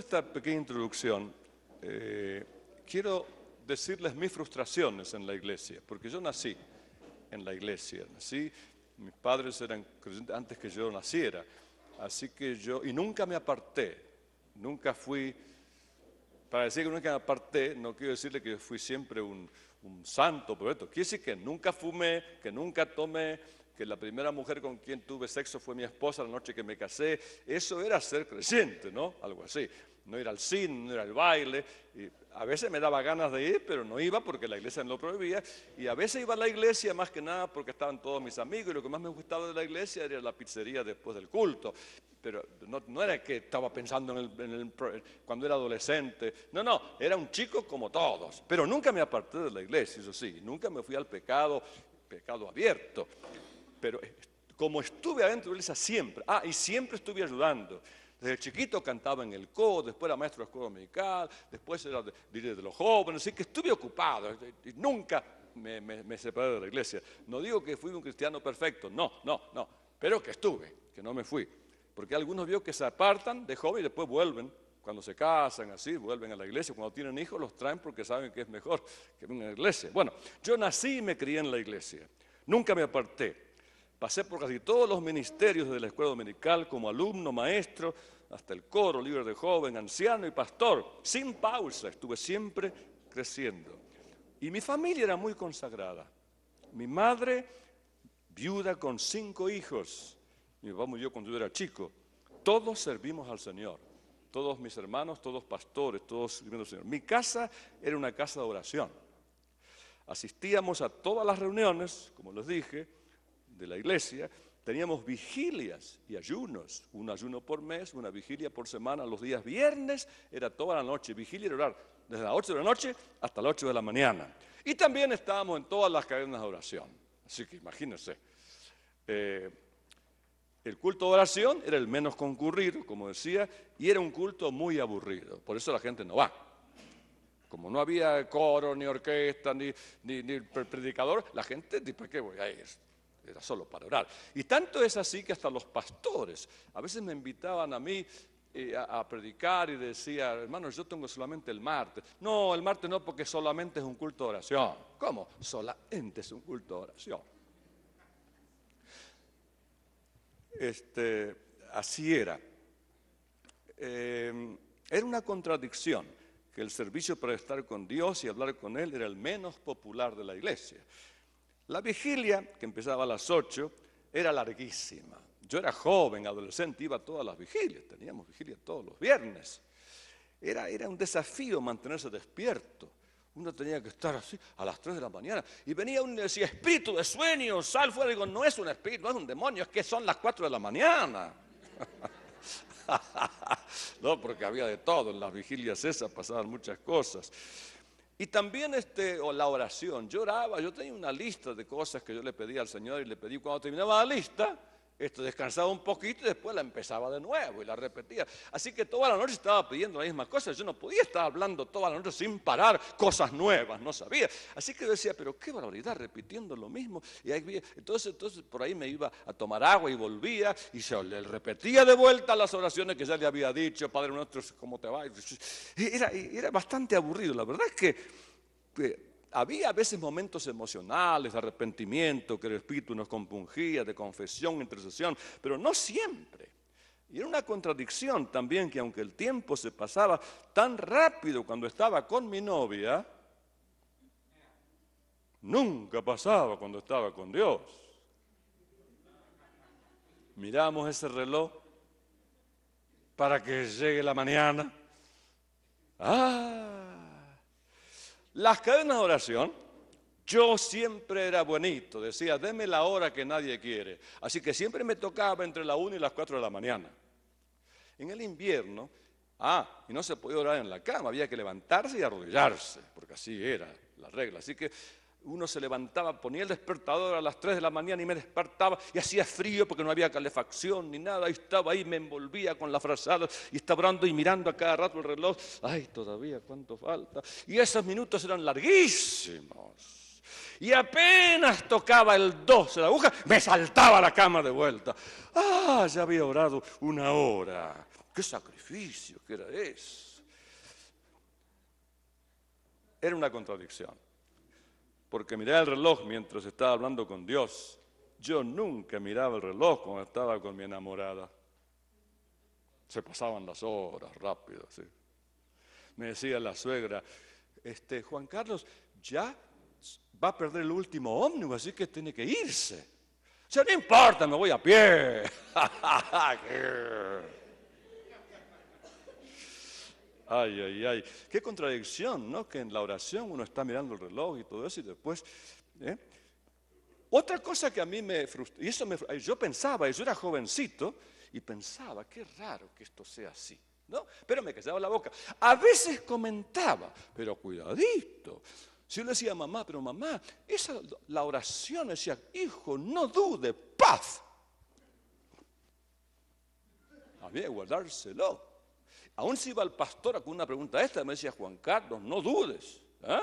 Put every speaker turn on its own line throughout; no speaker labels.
esta pequeña introducción, quiero decirles mis frustraciones en la iglesia, porque yo nací en la iglesia, mis padres eran creyentes antes que yo naciera, así que y nunca me aparté, nunca fui, para decir que nunca me aparté, no quiero decirle que fui siempre un santo, pero esto quiere decir que nunca fumé, que nunca tomé, que la primera mujer con quien tuve sexo fue mi esposa la noche que me casé. Eso era ser creyente, ¿no? Algo así. No ir al cine, no ir al baile. Y a veces me daba ganas de ir, pero no iba porque la iglesia no lo prohibía. Y a veces iba a la iglesia más que nada porque estaban todos mis amigos. Y lo que más me gustaba de la iglesia era la pizzería después del culto. Pero no era que estaba pensando cuando era adolescente. No, era un chico como todos. Pero nunca me aparté de la iglesia, eso sí. Nunca me fui al pecado abierto. Pero como estuve adentro de la iglesia siempre, y siempre estuve ayudando. Desde chiquito cantaba en el coro, después era maestro de escuela dominical, después era líder de los jóvenes, así que estuve ocupado y nunca me separé de la iglesia. No digo que fui un cristiano perfecto, no, pero que estuve, que no me fui. Porque algunos veo que se apartan de joven y después vuelven, cuando se casan, así, vuelven a la iglesia. Cuando tienen hijos los traen porque saben que es mejor que vengan a la iglesia. Bueno, yo nací y me crié en la iglesia, nunca me aparté. Pasé por casi todos los ministerios de la escuela dominical como alumno, maestro, hasta el coro, líder de joven, anciano y pastor. Sin pausa, estuve siempre creciendo. Y mi familia era muy consagrada. Mi madre, viuda con 5 hijos. Mi papá murió cuando yo era chico. Todos servimos al Señor. Todos mis hermanos, todos pastores, todos sirviendo al Señor. Mi casa era una casa de oración. Asistíamos a todas las reuniones, como les dije, de la iglesia. Teníamos vigilias y ayunos, un ayuno por mes, una vigilia por semana. Los días viernes era toda la noche, vigilia era orar desde las 8 de la noche hasta las 8 de la mañana. Y también estábamos en todas las cadenas de oración. Así que imagínense, el culto de oración era el menos concurrido, como decía, y era un culto muy aburrido. Por eso la gente no va. Como no había coro, ni orquesta, ni predicador, la gente dice, ¿para qué voy a ir? Era solo para orar. Y tanto es así que hasta los pastores a veces me invitaban a mí a predicar y decía, hermanos, yo tengo solamente el martes. No, el martes no, porque solamente es un culto de oración. ¿Cómo? Solamente es un culto de oración. Así era. Era una contradicción que el servicio para estar con Dios y hablar con Él era el menos popular de la iglesia. La vigilia, que empezaba a las 8, era larguísima. Yo era joven, adolescente, iba a todas las vigilias, teníamos vigilia todos los viernes. Era un desafío mantenerse despierto. Uno tenía que estar así a las 3 de la mañana. Y venía uno y decía, espíritu de sueño, sal fuera. Digo, no es un espíritu, no es un demonio, es que son las 4 de la mañana. No, porque había de todo, en las vigilias esas pasaban muchas cosas. Y también la oración, yo oraba, yo tenía una lista de cosas que yo le pedía al Señor y le pedí cuando terminaba la lista, descansaba un poquito y después la empezaba de nuevo y la repetía. Así que toda la noche estaba pidiendo la misma cosa, yo no podía estar hablando toda la noche sin parar cosas nuevas, no sabía. Así que yo decía, pero qué barbaridad, repitiendo lo mismo. Y entonces por ahí me iba a tomar agua y volvía y se le repetía de vuelta las oraciones que ya le había dicho, Padre nuestro, ¿cómo te va? Era bastante aburrido, la verdad es que había a veces momentos emocionales, de arrepentimiento, que el Espíritu nos compungía, de confesión, intercesión, pero no siempre. Y era una contradicción también que aunque el tiempo se pasaba tan rápido cuando estaba con mi novia, nunca pasaba cuando estaba con Dios. Miramos ese reloj para que llegue la mañana. Las cadenas de oración, yo siempre era buenito, decía, deme la hora que nadie quiere. Así que siempre me tocaba entre la 1 y las 4 de la mañana. En el invierno, y no se podía orar en la cama, había que levantarse y arrodillarse, porque así era la regla. Así que uno se levantaba, ponía el despertador a las 3 de la mañana y me despertaba y hacía frío porque no había calefacción ni nada. Y estaba ahí, me envolvía con la frazada y estaba orando y mirando a cada rato el reloj. Ay, todavía, ¿cuánto falta? Y esos minutos eran larguísimos. Y apenas tocaba el 12 de la aguja, me saltaba a la cama de vuelta. Ya había orado 1 hora. ¡Qué sacrificio que era eso! Era una contradicción. Porque miraba el reloj mientras estaba hablando con Dios. Yo nunca miraba el reloj cuando estaba con mi enamorada. Se pasaban las horas rápido, ¿sí? Me decía la suegra, Juan Carlos ya va a perder el último ómnibus, así que tiene que irse. O sea, no importa, me voy a pie. Ay, ay, ay. Qué contradicción, ¿no? Que en la oración uno está mirando el reloj y todo eso y después... Otra cosa que a mí me frustró, y eso yo pensaba, yo era jovencito y pensaba, qué raro que esto sea así, ¿no? Pero me callaba la boca. A veces comentaba, pero cuidadito. Si yo le decía a mamá, pero mamá, la oración decía, hijo, no dude, paz. Había que guardárselo. Aún si iba el pastor con una pregunta me decía, Juan Carlos, no dudes.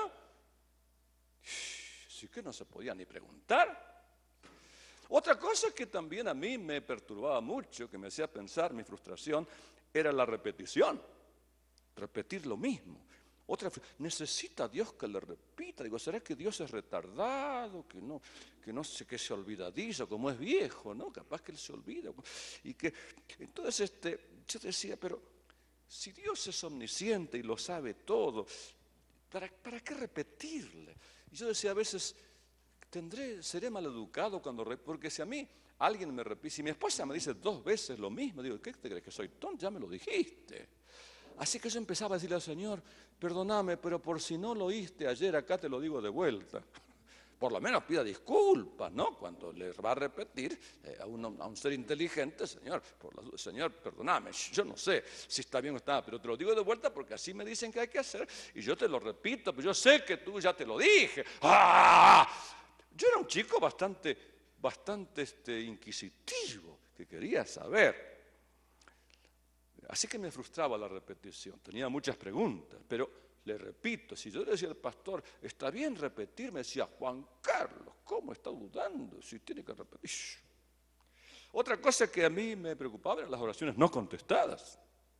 Así que no se podía ni preguntar. Otra cosa que también a mí me perturbaba mucho, que me hacía pensar, mi frustración, era la repetición. Repetir lo mismo. Necesita Dios que le repita. Digo, ¿será que Dios es retardado? Que no sé, que se olvidadizo, como es viejo, ¿no? Capaz que él se olvida. Entonces, yo decía, pero si Dios es omnisciente y lo sabe todo, ¿para qué repetirle? Y yo decía a veces, seré maleducado porque si a mí alguien me repite, si mi esposa me dice 2 veces lo mismo, digo, ¿qué te crees que soy tonto? Ya me lo dijiste. Así que yo empezaba a decirle al Señor, perdóname, pero por si no lo oíste ayer, acá te lo digo de vuelta. Por lo menos pida disculpas, ¿no? Cuando le va a repetir a un ser inteligente, Señor, perdóname, yo no sé si está bien o está, pero te lo digo de vuelta porque así me dicen que hay que hacer y yo te lo repito, pero yo sé que tú ya te lo dije. ¡Ah! Yo era un chico bastante inquisitivo, que quería saber. Así que me frustraba la repetición, tenía muchas preguntas, pero le repito, si yo le decía al pastor, está bien repetir, me decía, Juan Carlos, ¿cómo está dudando? Si tiene que repetir. Otra cosa que a mí me preocupaba eran las oraciones no contestadas.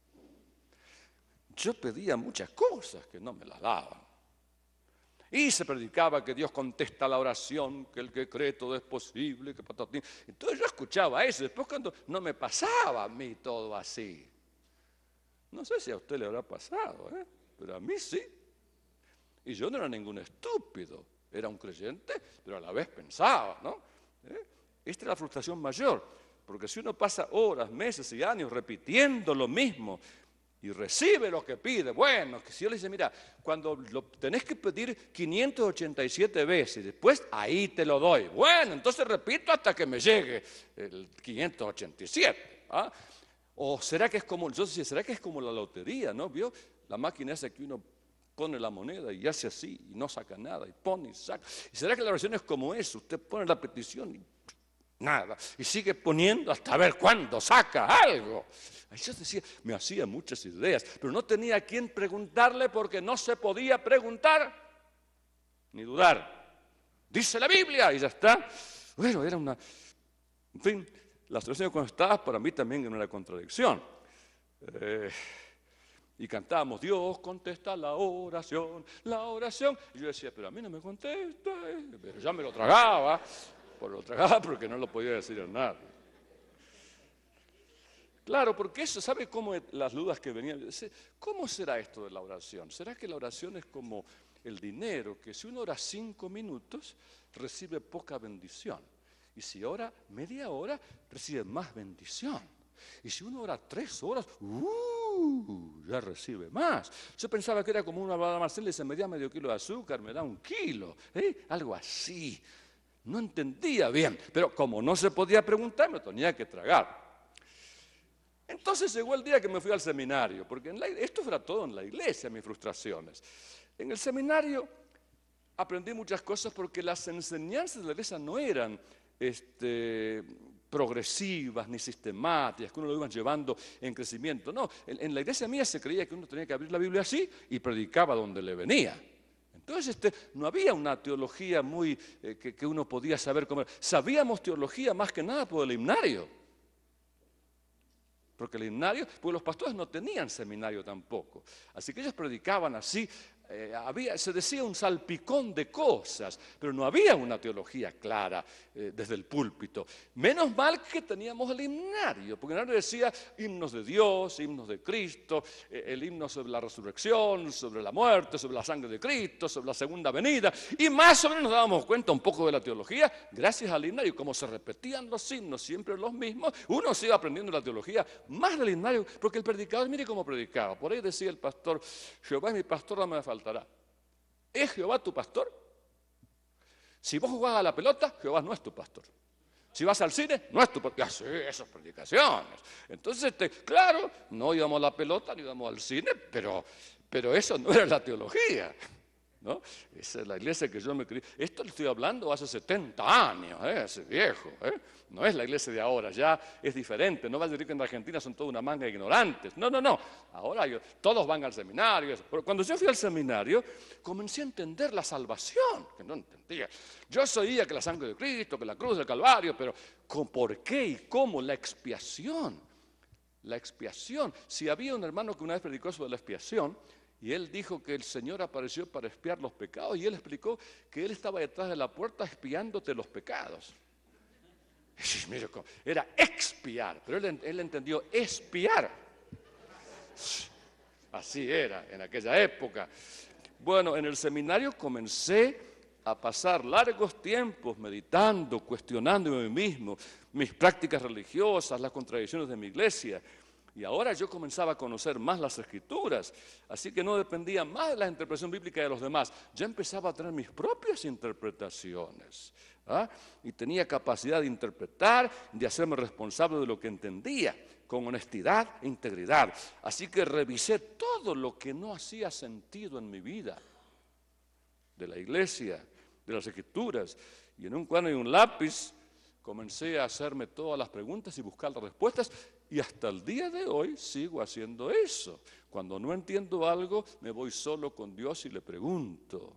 Yo pedía muchas cosas que no me las daban. Y se predicaba que Dios contesta la oración, que el que cree todo es posible, que patatín. Entonces yo escuchaba eso, después cuando no me pasaba a mí todo así. No sé si a usted le habrá pasado, pero a mí sí. Y yo no era ningún estúpido, era un creyente, pero a la vez pensaba, ¿no? Esta es la frustración mayor, porque si uno pasa horas, meses y años repitiendo lo mismo y recibe lo que pide, bueno, que si yo le dice, mira, cuando lo tenés que pedir 587 veces, después ahí te lo doy. Bueno, entonces repito hasta que me llegue el 587, ¿ah? O será que es como, yo decía, será que es como la lotería, ¿no? ¿Vio? La máquina esa que uno pone la moneda y hace así y no saca nada, y pone y saca. ¿Y será que la oración es como eso? Usted pone la petición y nada, y sigue poniendo hasta ver cuándo saca algo. Ahí yo decía, me hacía muchas ideas, pero no tenía a quién preguntarle porque no se podía preguntar ni dudar. Dice la Biblia y ya está. Bueno, era una... En fin, las oraciones contestadas para mí también era una contradicción. Y cantábamos, Dios contesta la oración, la oración. Y yo decía, pero a mí no me contesta, pero ya me lo tragaba porque no lo podía decir a nadie. Claro, porque eso, ¿sabe cómo las dudas que venían? ¿Cómo será esto de la oración? ¿Será que la oración es como el dinero, que si uno ora 5 minutos, recibe poca bendición? Y si ora media hora, recibe más bendición. Y si uno ora 3 horas, ya recibe más. Yo pensaba que era como una balada Marcela y se me da medio kilo de azúcar, me da 1 kilo, algo así. No entendía bien, pero como no se podía preguntar, me tenía que tragar. Entonces llegó el día que me fui al seminario, porque esto era todo en la iglesia, mis frustraciones. En el seminario aprendí muchas cosas porque las enseñanzas de la iglesia no eran progresivas ni sistemáticas, que uno lo iban llevando en crecimiento. No, en la iglesia mía se creía que uno tenía que abrir la Biblia así y predicaba donde le venía. Entonces no había una teología muy que uno podía saber cómo. Sabíamos teología más que nada por el himnario. Porque el himnario, porque los pastores no tenían seminario tampoco. Así que ellos predicaban así. Se decía un salpicón de cosas, pero no había una teología clara desde el púlpito. Menos mal que teníamos el himnario, porque el himnario decía himnos de Dios, himnos de Cristo, el himno sobre la resurrección, sobre la muerte, sobre la sangre de Cristo, sobre la segunda venida, y más o menos nos dábamos cuenta un poco de la teología gracias al himnario. Como se repetían los himnos siempre los mismos, uno se iba aprendiendo la teología más del himnario, porque el predicador, mire cómo predicaba. Por ahí decía el pastor: Jehová es mi pastor, no me faltará. ¿Es Jehová tu pastor? Si vos jugás a la pelota, Jehová no es tu pastor. Si vas al cine, no es tu pastor. Sí, esas predicaciones. Entonces, claro, no íbamos a la pelota, ni íbamos al cine, pero eso no era la teología, ¿no? Esa es la iglesia que yo me crié. Esto le estoy hablando hace 70 años, hace viejo, No es la iglesia de ahora, ya es diferente. No va a decir que en Argentina son toda una manga de ignorantes. No. Ahora todos van al seminario. Pero cuando yo fui al seminario, comencé a entender la salvación, que no entendía. Yo sabía que la sangre de Cristo, que la cruz del Calvario, pero ¿por qué y cómo? La expiación. La expiación. Si había un hermano que una vez predicó sobre la expiación, y él dijo que el Señor apareció para expiar los pecados, y él explicó que él estaba detrás de la puerta expiándote los pecados. Y mire, era expiar, pero él entendió espiar. Así era en aquella época. Bueno, en el seminario comencé a pasar largos tiempos meditando, cuestionando a mí mismo, mis prácticas religiosas, las contradicciones de mi iglesia. Y ahora yo comenzaba a conocer más las Escrituras, así que no dependía más de la interpretación bíblica de los demás. Ya empezaba a tener mis propias interpretaciones, y tenía capacidad de interpretar, de hacerme responsable de lo que entendía, con honestidad e integridad. Así que revisé todo lo que no hacía sentido en mi vida, de la iglesia, de las Escrituras, y en un cuaderno y un lápiz comencé a hacerme todas las preguntas y buscar las respuestas, y hasta el día de hoy sigo haciendo eso. Cuando no entiendo algo, me voy solo con Dios y le pregunto.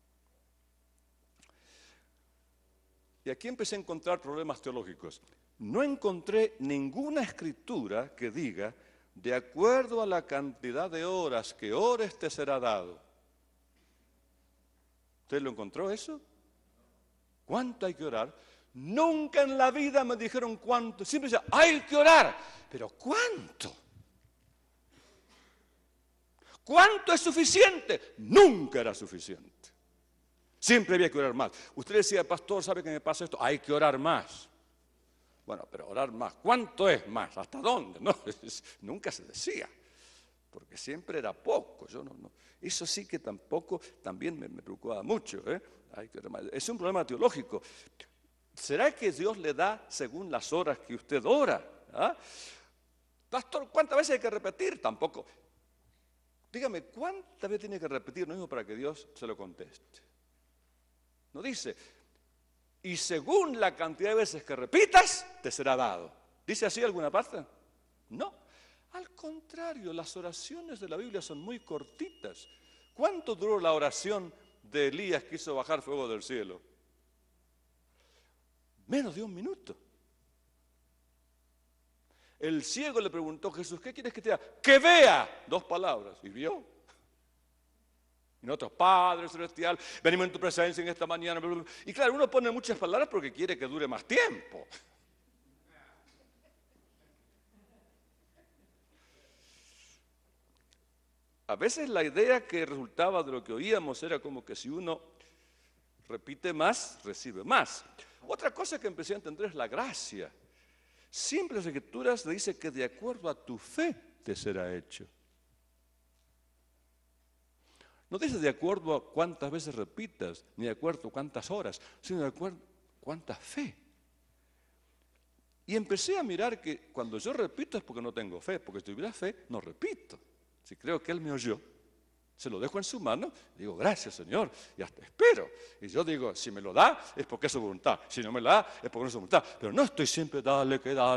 Y aquí empecé a encontrar problemas teológicos. No encontré ninguna escritura que diga, de acuerdo a la cantidad de horas que ores te será dado. ¿Usted lo encontró eso? ¿Cuánto hay que orar? Nunca en la vida me dijeron cuánto. Siempre decía, hay que orar. Pero ¿cuánto? ¿Cuánto es suficiente? Nunca era suficiente. Siempre había que orar más. Usted decía, pastor, ¿sabe qué me pasa esto? Hay que orar más. Bueno, pero orar más. ¿Cuánto es más? ¿Hasta dónde? No, nunca se decía. Porque siempre era poco. Eso sí que también me preocupaba mucho. Hay que orar más. Es un problema teológico. ¿Será que Dios le da según las horas que usted ora? Pastor, ¿cuántas veces hay que repetir? Tampoco. Dígame, ¿cuántas veces tiene que repetir lo mismo para que Dios se lo conteste? No dice, y según la cantidad de veces que repitas, te será dado. ¿Dice así alguna parte? No. Al contrario, las oraciones de la Biblia son muy cortitas. ¿Cuánto duró la oración de Elías que hizo bajar fuego del cielo? Menos de 1 minuto. El ciego le preguntó a Jesús, ¿qué quieres que te haga? ¡Que vea! 2 palabras. Y vio. Y nosotros, Padre Celestial, venimos en tu presencia en esta mañana. Y claro, uno pone muchas palabras porque quiere que dure más tiempo. A veces la idea que resultaba de lo que oíamos era como que si uno repite más, recibe más. Otra cosa que empecé a entender es la gracia. Siempre las Escrituras le dicen que de acuerdo a tu fe te será hecho. No dice de acuerdo a cuántas veces repitas, ni de acuerdo a cuántas horas, sino de acuerdo a cuánta fe. Y empecé a mirar que cuando yo repito es porque no tengo fe, porque si tuviera fe, no repito. Si creo que Él me oyó, se lo dejo en su mano, digo, gracias Señor, y hasta espero. Y yo digo, si me lo da, es porque es su voluntad. Si no me lo da, es porque no es su voluntad. Pero no estoy siempre, dale.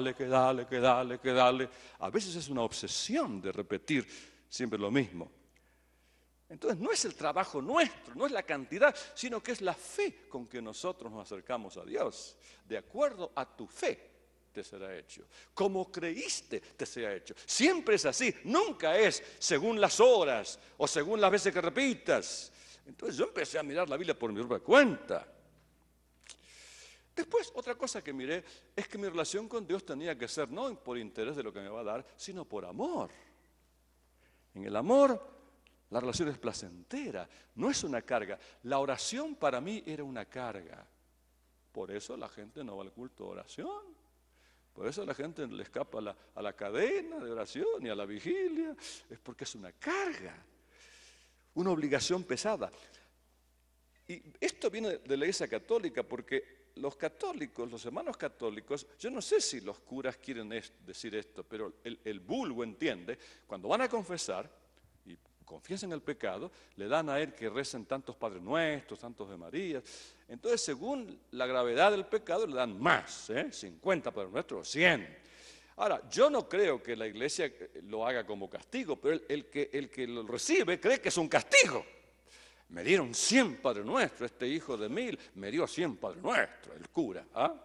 A veces es una obsesión de repetir siempre lo mismo. Entonces no es el trabajo nuestro, no es la cantidad, sino que es la fe con que nosotros nos acercamos a Dios. De acuerdo a tu fe te será hecho. Como creíste, te será hecho. Siempre es así, nunca es según las horas o según las veces que repitas. Entonces yo empecé a mirar la Biblia por mi propia cuenta. Después, otra cosa que miré es que mi relación con Dios tenía que ser no por interés de lo que me va a dar, sino por amor. En el amor, la relación es placentera, no es una carga. La oración para mí era una carga. Por eso la gente no va al culto de oración. Por eso la gente le escapa a la cadena de oración y a la vigilia. Es porque es una carga, una obligación pesada. Y esto viene de la Iglesia Católica porque los católicos, los hermanos católicos, yo no sé si los curas quieren decir esto, pero el vulgo entiende, cuando van a confesar y confiesan el pecado, le dan a él que recen tantos Padres Nuestros, tantos de María. Entonces, según la gravedad del pecado, le dan más, 50 Padres Nuestros o 100. Ahora, yo no creo que la Iglesia lo haga como castigo, pero el que lo recibe cree que es un castigo. Me dieron 100 Padres Nuestros, este hijo de 1000 me dio 100 Padres Nuestros, el cura. ¿Ah?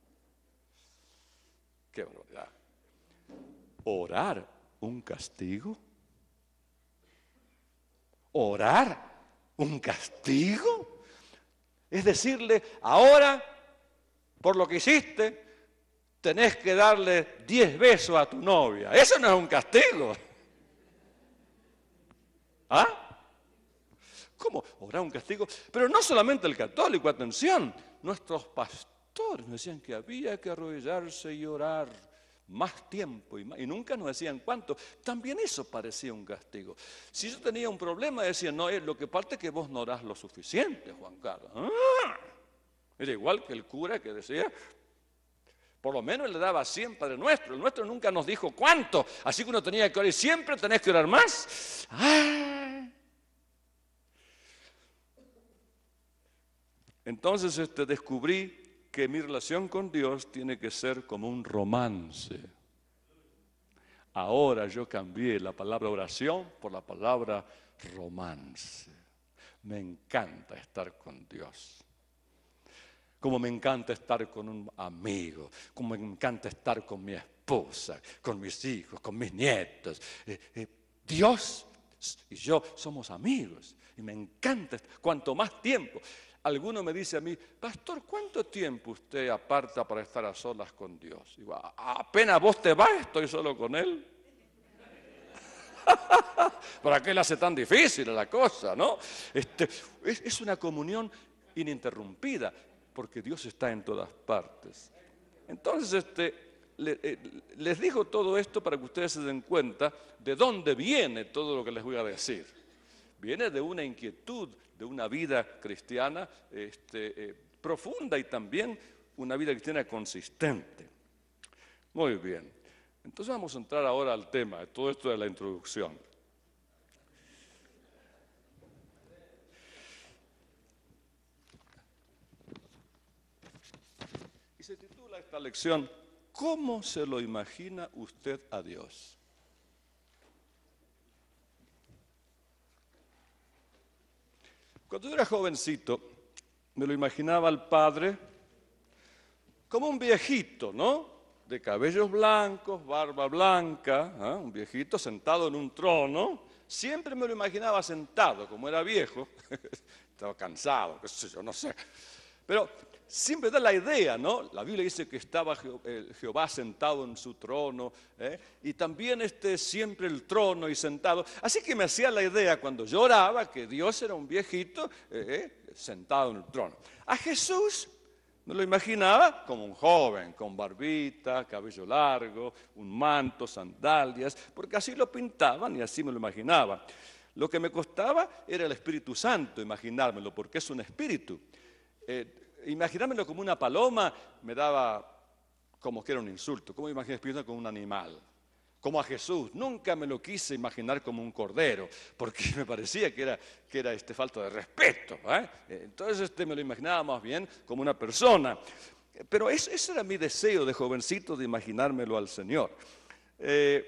¡Qué barbaridad! ¿Orar un castigo? ¿Orar un castigo? Es decirle, ahora, por lo que hiciste, tenés que darle 10 besos a tu novia. Eso no es un castigo. ¿Ah? ¿Cómo? ¿Orar un castigo? Pero no solamente el católico, atención, nuestros pastores nos decían que había que arrodillarse y orar más tiempo y nunca nos decían cuánto. También eso parecía un castigo. Si yo tenía un problema, decían, no, lo que pasa es que vos no orás lo suficiente, Juan Carlos. Era igual que el cura que decía, por lo menos le daba 100 Padre Nuestro. El nuestro nunca nos dijo cuánto, así que uno tenía que orar y siempre tenés que orar más. Entonces descubrí que mi relación con Dios tiene que ser como un romance. Ahora yo cambié la palabra oración por la palabra romance. Me encanta estar con Dios. Como me encanta estar con un amigo, como me encanta estar con mi esposa, con mis hijos, con mis nietos. Dios y yo somos amigos y me encanta, cuanto más tiempo. Alguno me dice a mí, pastor, ¿cuánto tiempo usted aparta para estar a solas con Dios? Digo, apenas vos te vas, estoy solo con Él. ¿Para qué le hace tan difícil la cosa, no? Es una comunión ininterrumpida, porque Dios está en todas partes. Entonces, les digo todo esto para que ustedes se den cuenta de dónde viene todo lo que les voy a decir. Viene de una inquietud, de una vida cristiana profunda y también una vida cristiana consistente. Muy bien. Entonces vamos a entrar ahora al tema, todo esto de la introducción. Y se titula esta lección, ¿cómo se lo imagina usted a Dios? Cuando yo era jovencito, me lo imaginaba al Padre como un viejito, ¿no? De cabellos blancos, barba blanca, un viejito sentado en un trono. Siempre me lo imaginaba sentado, como era viejo, estaba cansado, qué sé yo, no sé. Pero siempre da la idea, ¿no? La Biblia dice que estaba Jehová sentado en su trono, y también siempre el trono y sentado. Así que me hacía la idea cuando yo oraba que Dios era un viejito sentado en el trono. A Jesús me lo imaginaba como un joven, con barbita, cabello largo, un manto, sandalias, porque así lo pintaban y así me lo imaginaba. Lo que me costaba era el Espíritu Santo, imaginármelo, porque es un espíritu. Imaginármelo como una paloma me daba como que era un insulto. ¿Cómo imaginé el Espíritu Santo como un animal? Como a Jesús. Nunca me lo quise imaginar como un cordero, porque me parecía que era falta de respeto. Entonces me lo imaginaba más bien como una persona. Pero ese era mi deseo de jovencito, de imaginármelo al Señor. Es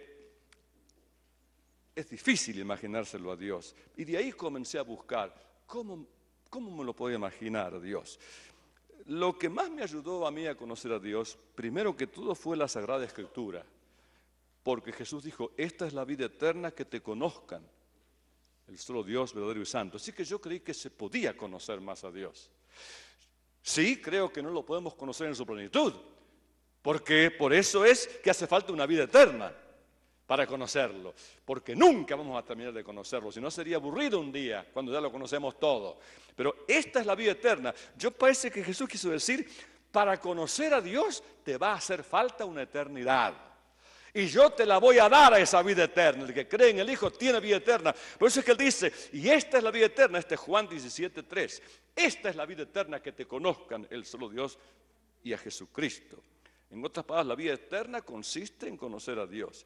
difícil imaginárselo a Dios. Y de ahí comencé a buscar cómo me lo podía imaginar a Dios. lo que más me ayudó a mí a conocer a Dios, primero que todo fue la Sagrada Escritura. Porque Jesús dijo, esta es la vida eterna, que te conozcan, el solo Dios verdadero y santo. Así que yo creí que se podía conocer más a Dios. Sí, creo que no lo podemos conocer en su plenitud, porque por eso es que hace falta una vida eterna para conocerlo, porque nunca vamos a terminar de conocerlo, si no sería aburrido un día cuando ya lo conocemos todo. Pero esta es la vida eterna. Yo parece que Jesús quiso decir, para conocer a Dios te va a hacer falta una eternidad. Y yo te la voy a dar a esa vida eterna. El que cree en el Hijo tiene vida eterna. Por eso es que Él dice, y esta es la vida eterna, este es Juan 17:3. Esta es la vida eterna, que te conozcan el solo Dios y a Jesucristo. En otras palabras, la vida eterna consiste en conocer a Dios.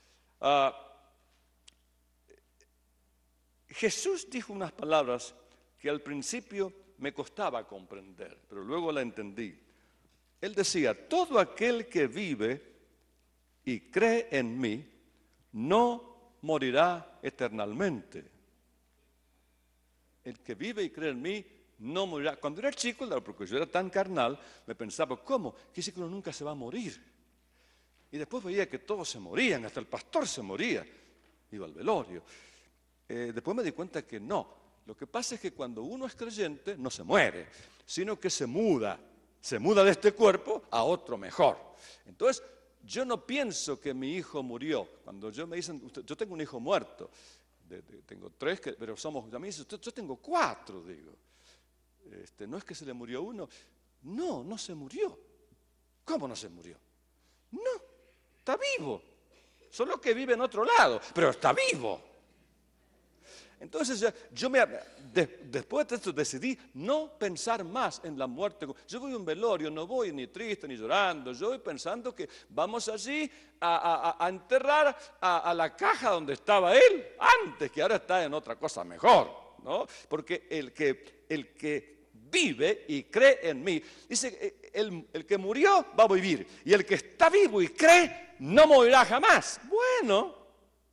Jesús dijo unas palabras que al principio me costaba comprender, pero luego la entendí. Él decía, todo aquel que vive y cree en mí, no morirá eternamente. El que vive y cree en mí, no morirá. Cuando era chico, porque yo era tan carnal, me pensaba, ¿cómo? Que ese que uno nunca se va a morir. Y después veía que todos se morían, hasta el pastor se moría. Iba al velorio. Después me di cuenta que no. Lo que pasa es que cuando uno es creyente, no se muere, sino que se muda de este cuerpo a otro mejor. Entonces, yo no pienso que mi hijo murió. Cuando yo me dicen, yo tengo un hijo muerto, tengo 3, pero somos, a mí dicen, yo tengo 4, digo. No es que se le murió uno. No, no se murió. ¿Cómo no se murió? No, está vivo. Solo que vive en otro lado, pero está vivo. Entonces después de esto decidí no pensar más en la muerte. Yo voy a un velorio, no voy ni triste ni llorando, yo voy pensando que vamos allí a enterrar a la caja donde estaba él antes, que ahora está en otra cosa mejor, ¿no? Porque el que vive y cree en mí, dice, el que murió va a vivir, y el que está vivo y cree no morirá jamás. Bueno,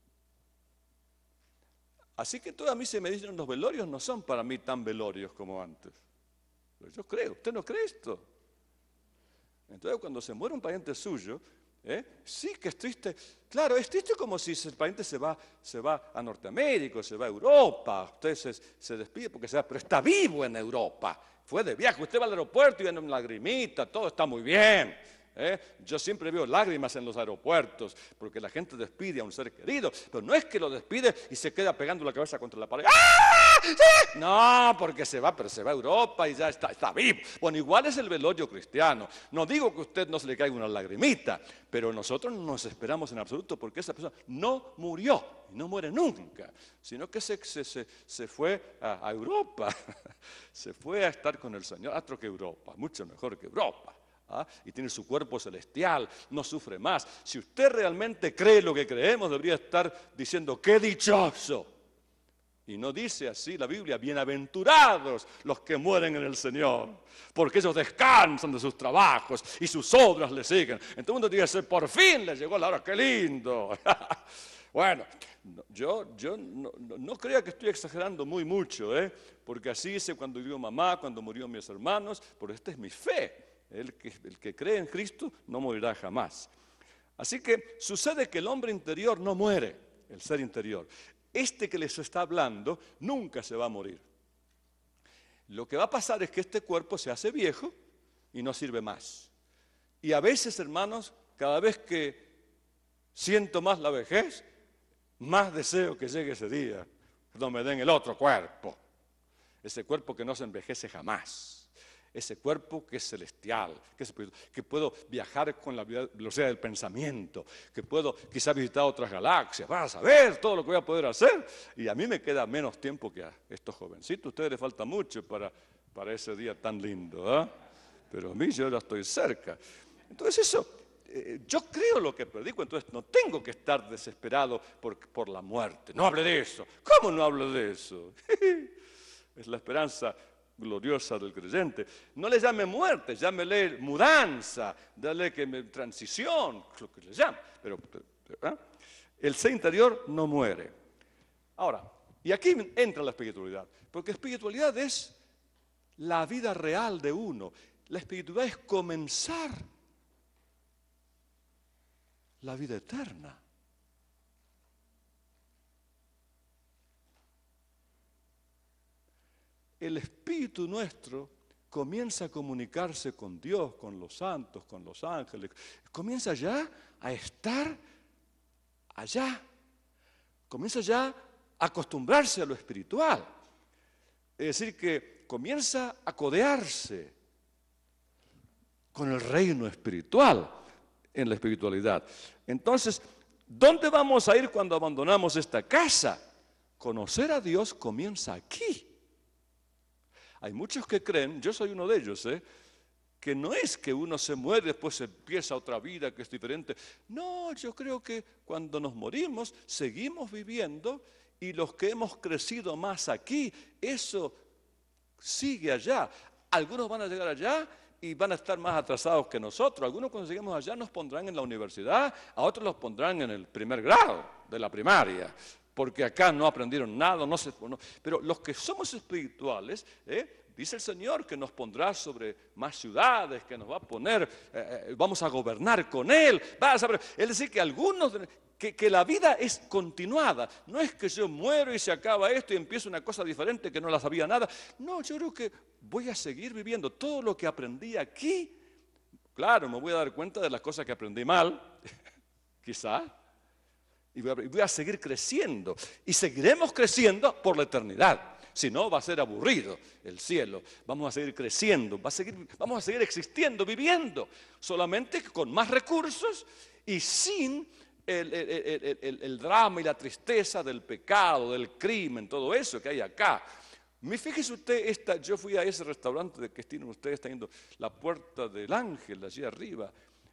así que todo a mí se me dicen, los velorios no son para mí tan velorios como antes. Pero yo creo, ¿usted no cree esto? Entonces cuando se muere un pariente suyo, sí que es triste. Claro, es triste como si el pariente se va a Norteamérica, se va a Europa. Usted se despide porque se va, pero está vivo en Europa. Fue de viaje, usted va al aeropuerto y viene una lagrimita, todo está muy bien. Yo siempre veo lágrimas en los aeropuertos porque la gente despide a un ser querido, pero no es que lo despide y se queda pegando la cabeza contra la pared. ¡Ah! ¡Sí! No, porque se va, pero se va a Europa y ya está vivo. Bueno, igual es el velorio cristiano. No digo que a usted no se le caiga una lagrimita, pero nosotros no nos esperamos en absoluto porque esa persona no murió, no muere nunca, sino que se fue a Europa, se fue a estar con el Señor, otro que Europa, mucho mejor que Europa. Y tiene su cuerpo celestial, no sufre más. Si usted realmente cree lo que creemos, debería estar diciendo, ¡qué dichoso! Y no dice así la Biblia, bienaventurados los que mueren en el Señor, porque ellos descansan de sus trabajos y sus obras le siguen. Entonces uno dice, por fin le llegó la hora, ¡qué lindo! Bueno, yo no creo que estoy exagerando mucho, porque así hice cuando murió mamá, cuando murieron mis hermanos, pero esta es mi fe. El que cree en Cristo no morirá jamás. Así que sucede que el hombre interior no muere, el ser interior. Este que les está hablando nunca se va a morir. Lo que va a pasar es que este cuerpo se hace viejo y no sirve más. Y a veces, hermanos, cada vez que siento más la vejez, más deseo que llegue ese día, cuando me den el otro cuerpo. Ese cuerpo que no se envejece jamás. Ese cuerpo que es celestial, que puedo viajar con la velocidad del pensamiento, que puedo quizás visitar otras galaxias, vas a ver todo lo que voy a poder hacer. Y a mí me queda menos tiempo que a estos jovencitos. A ustedes les falta mucho para ese día tan lindo, pero a mí yo ya estoy cerca. Entonces eso, yo creo lo que predico, entonces no tengo que estar desesperado por la muerte. No hable de eso. ¿Cómo no hablo de eso? Es la esperanza gloriosa del creyente. No le llame muerte, llámele mudanza, dale transición, lo que le llame. Pero el ser interior no muere. Ahora, y aquí entra la espiritualidad, porque espiritualidad es la vida real de uno, La espiritualidad es comenzar la vida eterna. El espíritu nuestro comienza a comunicarse con Dios, con los santos, con los ángeles. Comienza ya a estar allá. Comienza ya a acostumbrarse a lo espiritual. Es decir, que comienza a codearse con el reino espiritual en la espiritualidad. Entonces, ¿dónde vamos a ir cuando abandonamos esta casa? Conocer a Dios comienza aquí. Hay muchos que creen, yo soy uno de ellos, que no es que uno se muere y después empieza otra vida que es diferente. No, yo creo que cuando nos morimos seguimos viviendo y los que hemos crecido más aquí, eso sigue allá. Algunos van a llegar allá y van a estar más atrasados que nosotros. Algunos cuando lleguemos allá nos pondrán en la universidad, a otros los pondrán en el primer grado de la primaria, porque acá no aprendieron nada, pero los que somos espirituales, dice el Señor que nos pondrá sobre más ciudades, que nos va a poner, vamos a gobernar con Él. Es decir, que algunos, que la vida es continuada. No es que yo muero y se acaba esto y empiezo una cosa diferente que no la sabía nada. No, yo creo que voy a seguir viviendo todo lo que aprendí aquí. Claro, me voy a dar cuenta de las cosas que aprendí mal, quizá. Y voy a seguir creciendo. Y seguiremos creciendo por la eternidad. Si no, va a ser aburrido el cielo. Vamos a seguir creciendo, vamos a seguir existiendo, viviendo. Solamente con más recursos y sin el drama y la tristeza del pecado, del crimen, todo eso que hay acá. Fíjese usted, yo fui a ese restaurante de que tienen ustedes teniendo la Puerta del Ángel allí arriba.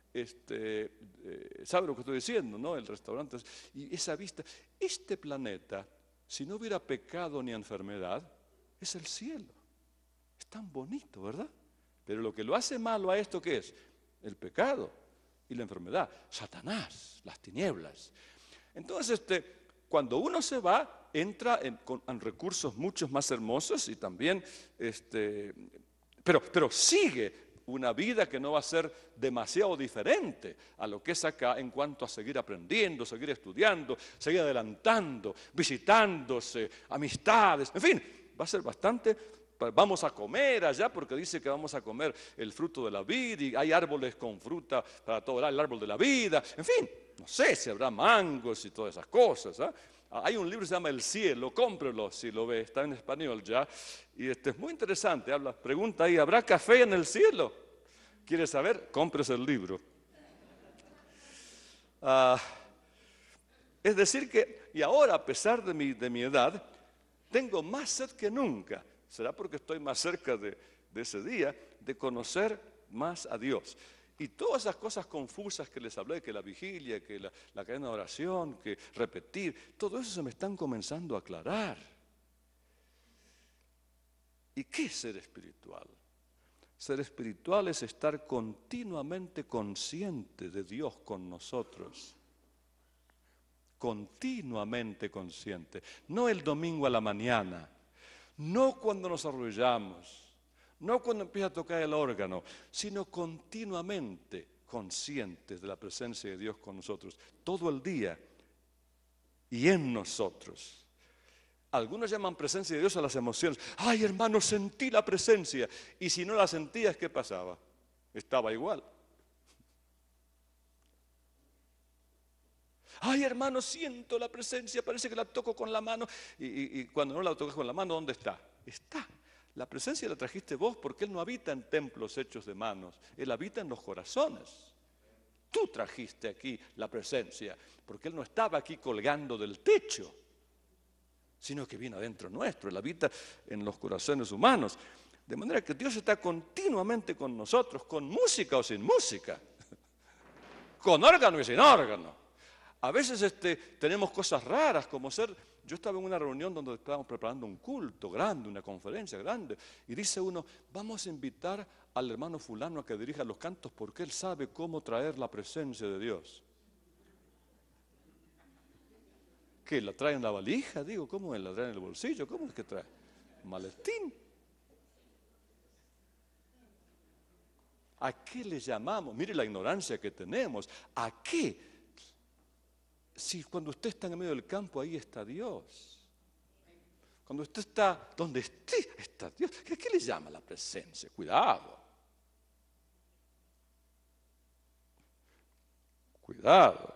¿Sabe lo que estoy diciendo, no? El restaurante y esa vista. Este planeta, si no hubiera pecado ni enfermedad, es el cielo. Es tan bonito, ¿verdad? Pero lo que lo hace malo a esto, ¿qué es? El pecado y la enfermedad. Satanás, las tinieblas. Entonces, cuando uno se va, entra en recursos mucho más hermosos y también, pero sigue una vida que no va a ser demasiado diferente a lo que es acá en cuanto a seguir aprendiendo, seguir estudiando, seguir adelantando, visitándose, amistades, en fin, va a ser bastante. Vamos a comer allá porque dice que vamos a comer el fruto de la vida y hay árboles con fruta para todo el árbol de la vida, en fin, no sé si habrá mangos y todas esas cosas, ¿eh? Hay un libro que se llama El Cielo, cómprelo si lo ve, está en español ya, y es muy interesante, pregunta ahí, ¿habrá café en el cielo? ¿Quiere saber? Cómprese el libro. Es decir que, y ahora a pesar de mi edad, tengo más sed que nunca, será porque estoy más cerca de ese día, de conocer más a Dios. Y todas esas cosas confusas que les hablé, que la vigilia, que la cadena de oración, que repetir, todo eso se me están comenzando a aclarar. ¿Y qué es ser espiritual? Ser espiritual es estar continuamente consciente de Dios con nosotros. Continuamente consciente. No el domingo a la mañana, no cuando nos arrullamos, no cuando empieza a tocar el órgano, sino continuamente conscientes de la presencia de Dios con nosotros, todo el día y en nosotros. Algunos llaman presencia de Dios a las emociones. Ay, hermano, sentí la presencia. Y si no la sentías, ¿qué pasaba? Estaba igual. Ay, hermano, siento la presencia, parece que la toco con la mano. Y cuando no la tocas con la mano, ¿dónde está? Está. La presencia la trajiste vos porque Él no habita en templos hechos de manos. Él habita en los corazones. Tú trajiste aquí la presencia porque Él no estaba aquí colgando del techo, sino que vino adentro nuestro. Él habita en los corazones humanos. De manera que Dios está continuamente con nosotros, con música o sin música, con órgano y sin órgano. A veces tenemos cosas raras como yo estaba en una reunión donde estábamos preparando un culto grande, una conferencia grande, y dice uno, vamos a invitar al hermano fulano a que dirija los cantos porque él sabe cómo traer la presencia de Dios. ¿Qué? ¿La trae en la valija? Digo, ¿cómo es? ¿La trae en el bolsillo? ¿Cómo es que trae? ¿Maletín? ¿A qué le llamamos? Mire la ignorancia que tenemos. ¿A qué? Si cuando usted está en el medio del campo, ahí está Dios. Cuando usted está donde esté, está Dios. ¿A qué le llama la presencia? Cuidado. Cuidado.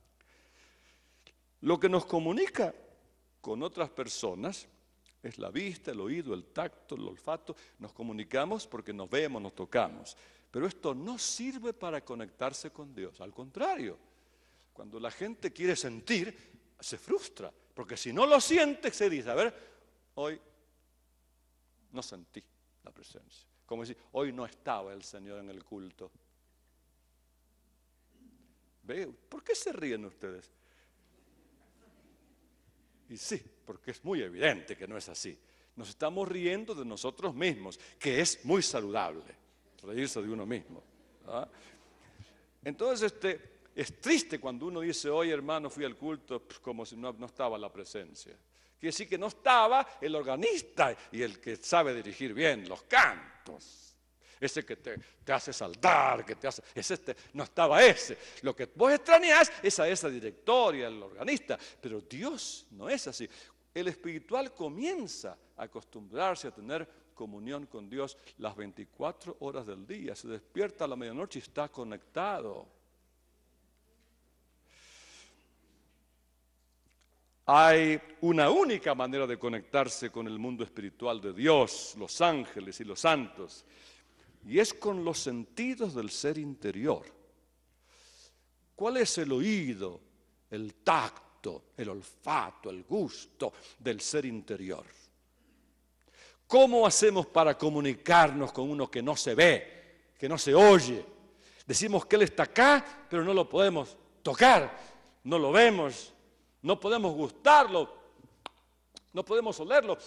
Lo que nos comunica con otras personas es la vista, el oído, el tacto, el olfato. Nos comunicamos porque nos vemos, nos tocamos. Pero esto no sirve para conectarse con Dios. Al contrario, cuando la gente quiere sentir, se frustra. Porque si no lo siente, se dice, a ver, hoy no sentí la presencia. Como decir, hoy no estaba el Señor en el culto. ¿Ve? ¿Por qué se ríen ustedes? Y sí, porque es muy evidente que no es así. Nos estamos riendo de nosotros mismos, que es muy saludable, reírse de uno mismo. ¿Ah? Entonces, es triste cuando uno dice, oye hermano, fui al culto, como si no estaba la presencia. Quiere decir que no estaba el organista y el que sabe dirigir bien los cantos. Ese que te hace saltar, no estaba ese. Lo que vos extrañás es a esa directoria, el organista. Pero Dios no es así. El espiritual comienza a acostumbrarse a tener comunión con Dios las 24 horas del día. Se despierta a la medianoche y está conectado. Hay una única manera de conectarse con el mundo espiritual de Dios, los ángeles y los santos. Y es con los sentidos del ser interior. ¿Cuál es el oído, el tacto, el olfato, el gusto del ser interior? ¿Cómo hacemos para comunicarnos con uno que no se ve, que no se oye? Decimos que Él está acá, pero no lo podemos tocar, no lo vemos, no podemos gustarlo, no podemos olerlo.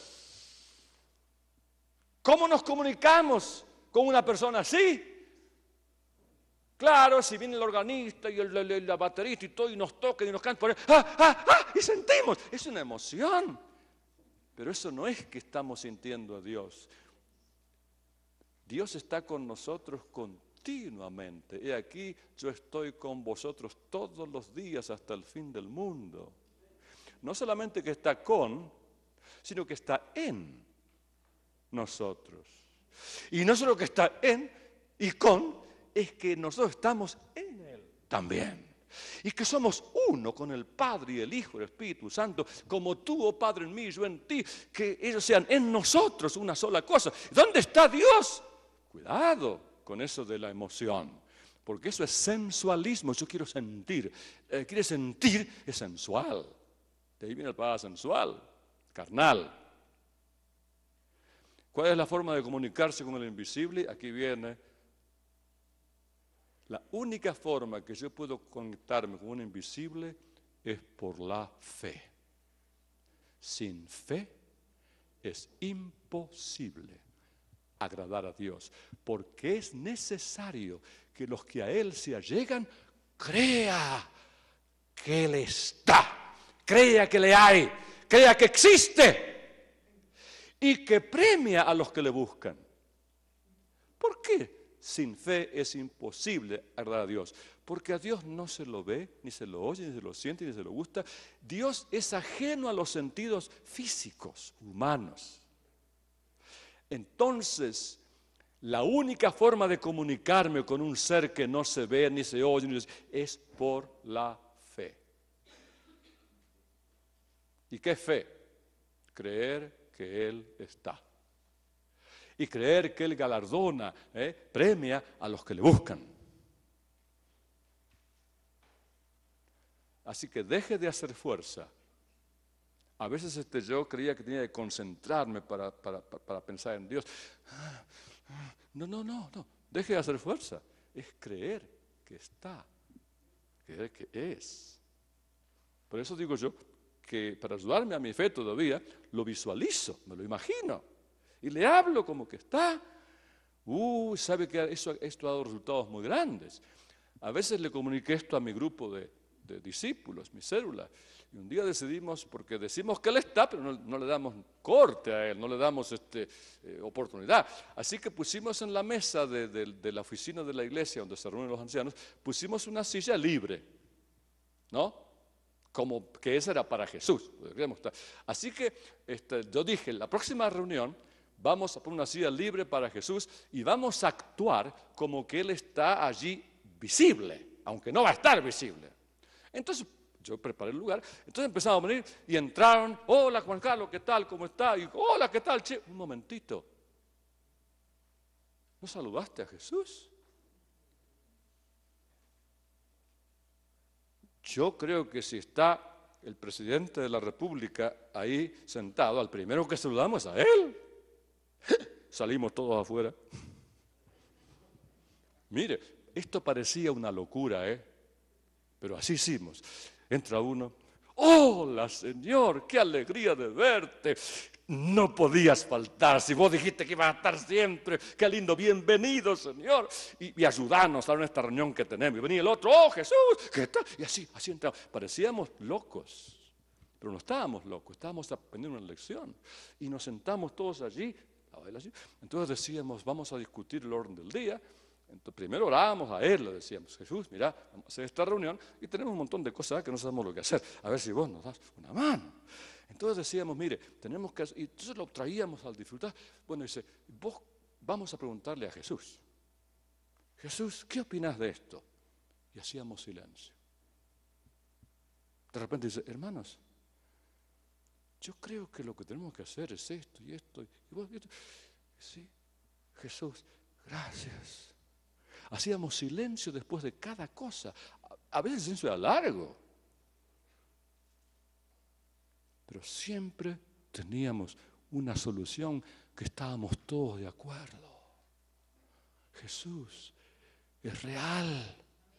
¿Cómo nos comunicamos con una persona así? Claro, si viene el organista y la baterista y todo, y nos toca y nos canta, y sentimos, es una emoción. Pero eso no es que estamos sintiendo a Dios. Dios está con nosotros continuamente. He aquí, yo estoy con vosotros todos los días hasta el fin del mundo. No solamente que está con, sino que está en nosotros. Y no solo que está en y con, es que nosotros estamos en Él también. Y que somos uno con el Padre y el Hijo y el Espíritu Santo, como tú, oh Padre, en mí y yo en ti, que ellos sean en nosotros una sola cosa. ¿Dónde está Dios? Cuidado con eso de la emoción, porque eso es sensualismo. Yo quiero sentir. Quiere sentir es sensual. De ahí viene la palabra sensual, carnal. ¿Cuál es la forma de comunicarse con el invisible? Aquí viene. La única forma que yo puedo conectarme con un invisible es por la fe. Sin fe es imposible agradar a Dios, porque es necesario que los que a Él se allegan crea que Él está, crea que le hay, crea que existe y que premia a los que le buscan. ¿Por qué? Sin fe es imposible agradar a Dios, porque a Dios no se lo ve, ni se lo oye, ni se lo siente, ni se lo gusta. Dios es ajeno a los sentidos físicos, humanos. Entonces, la única forma de comunicarme con un ser que no se ve, ni se oye, es por la fe. ¿Y qué fe? Creer que Él está. Y creer que Él galardona, premia a los que le buscan. Así que deje de hacer fuerza. A veces yo creía que tenía que concentrarme para pensar en Dios. No. Deje de hacer fuerza. Es creer que está. Creer que es. Por eso digo yo que para ayudarme a mi fe todavía, lo visualizo, me lo imagino. Y le hablo como que está. Sabe que esto ha dado resultados muy grandes. A veces le comuniqué esto a mi grupo de de discípulos, mi célula. Y un día decidimos, porque decimos que Él está, pero no le damos corte a Él, no le damos oportunidad. Así que pusimos en la mesa de la oficina de la iglesia, donde se reúnen los ancianos, pusimos una silla libre, ¿no? Como que esa era para Jesús. Así que yo dije, en la próxima reunión vamos a poner una silla libre para Jesús y vamos a actuar como que Él está allí visible, aunque no va a estar visible. Entonces, yo preparé el lugar, entonces empezamos a venir y entraron, hola Juan Carlos, ¿qué tal? ¿Cómo está? Y hola, ¿qué tal? Che, un momentito, ¿no saludaste a Jesús? Yo creo que si está el presidente de la República ahí sentado, al primero que saludamos es a él. Salimos todos afuera. Mire, esto parecía una locura, pero así hicimos. Entra uno, hola Señor, qué alegría de verte. No podías faltar, si vos dijiste que ibas a estar siempre, qué lindo, bienvenido Señor. Y ayudarnos a esta reunión que tenemos. Y venía el otro, oh Jesús, ¿qué tal? Y así entramos. Parecíamos locos, pero no estábamos locos, estábamos aprendiendo una lección. Y nos sentamos todos allí. Entonces decíamos, vamos a discutir el orden del día. Entonces, primero orábamos a Él, le decíamos, Jesús, mira, vamos a hacer esta reunión y tenemos un montón de cosas que no sabemos lo que hacer, a ver si vos nos das una mano. Entonces decíamos, mire, tenemos que hacer, y entonces lo traíamos al disfrutar. Bueno, dice, vos vamos a preguntarle a Jesús, Jesús, ¿qué opinas de esto? Y hacíamos silencio. De repente dice, hermanos, yo creo que lo que tenemos que hacer es esto y esto, y vos, y esto. Sí, Jesús, gracias. Hacíamos silencio después de cada cosa. A veces el silencio era largo. Pero siempre teníamos una solución que estábamos todos de acuerdo. Jesús es real.